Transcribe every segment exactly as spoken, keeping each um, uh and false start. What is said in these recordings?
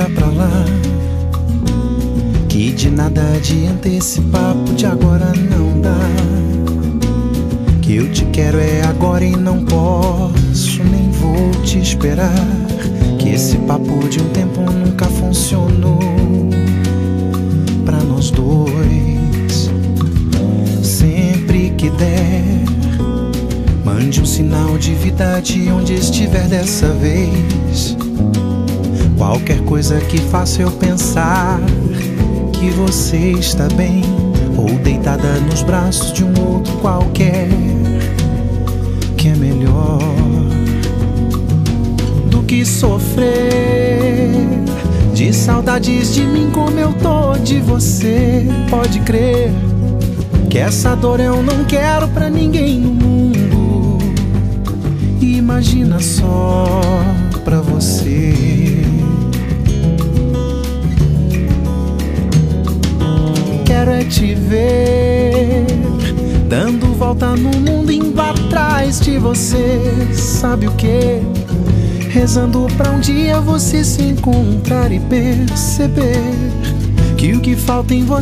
Deixa pra lá, que de nada adianta esse papo de agora não dá. Que eu te quero é agora e não posso, nem vou te esperar. Que esse papo de um tempo nunca funcionou pra nós dois. Sempre que der, mande um sinal de vida de onde estiver dessa vez. Qualquer coisa que faça eu pensar que você está bem, ou deitada nos braços de um outro qualquer, que é melhor do que sofrer de saudades de mim como eu tô de você. Pode crer que essa dor eu não quero pra ninguém no mundo. Imagina só pra você. Quero é te ver dando volta no mundo, indo atrás de você. Sabe o que? Rezando pra um dia você se encontrar e perceber que o que falta em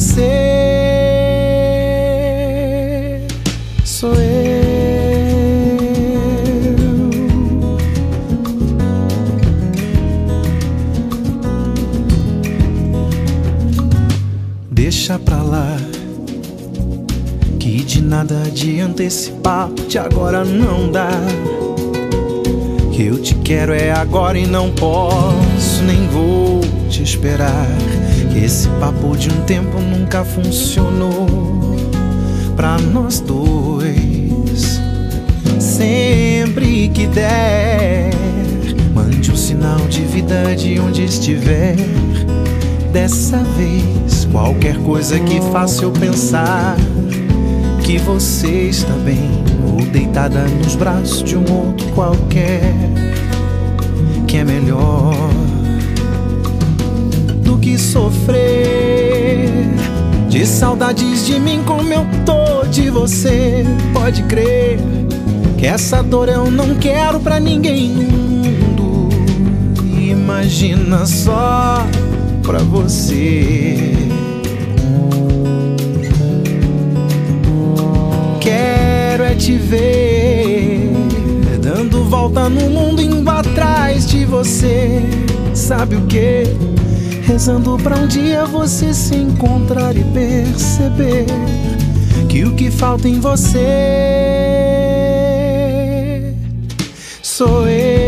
você sou eu. Deixa pra lá, que de nada adianta esse papo de agora não dá. Que eu te quero é agora e não posso, nem vou te esperar. Que esse papo de um tempo nunca funcionou pra nós dois. Sempre que der, mande um sinal de vida de onde estiver. Dessa vez, qualquer coisa que faça eu pensar que você está bem, ou deitada nos braços de um outro qualquer, que é melhor do que sofrer de saudades de mim como eu tô de você. Pode crer que essa dor eu não quero pra ninguém no mundo. Imagina só pra você. Quero é te ver dando volta no mundo, indo atrás de você. Sabe o que? Rezando pra um dia você se encontrar e perceber que o que falta em você sou eu.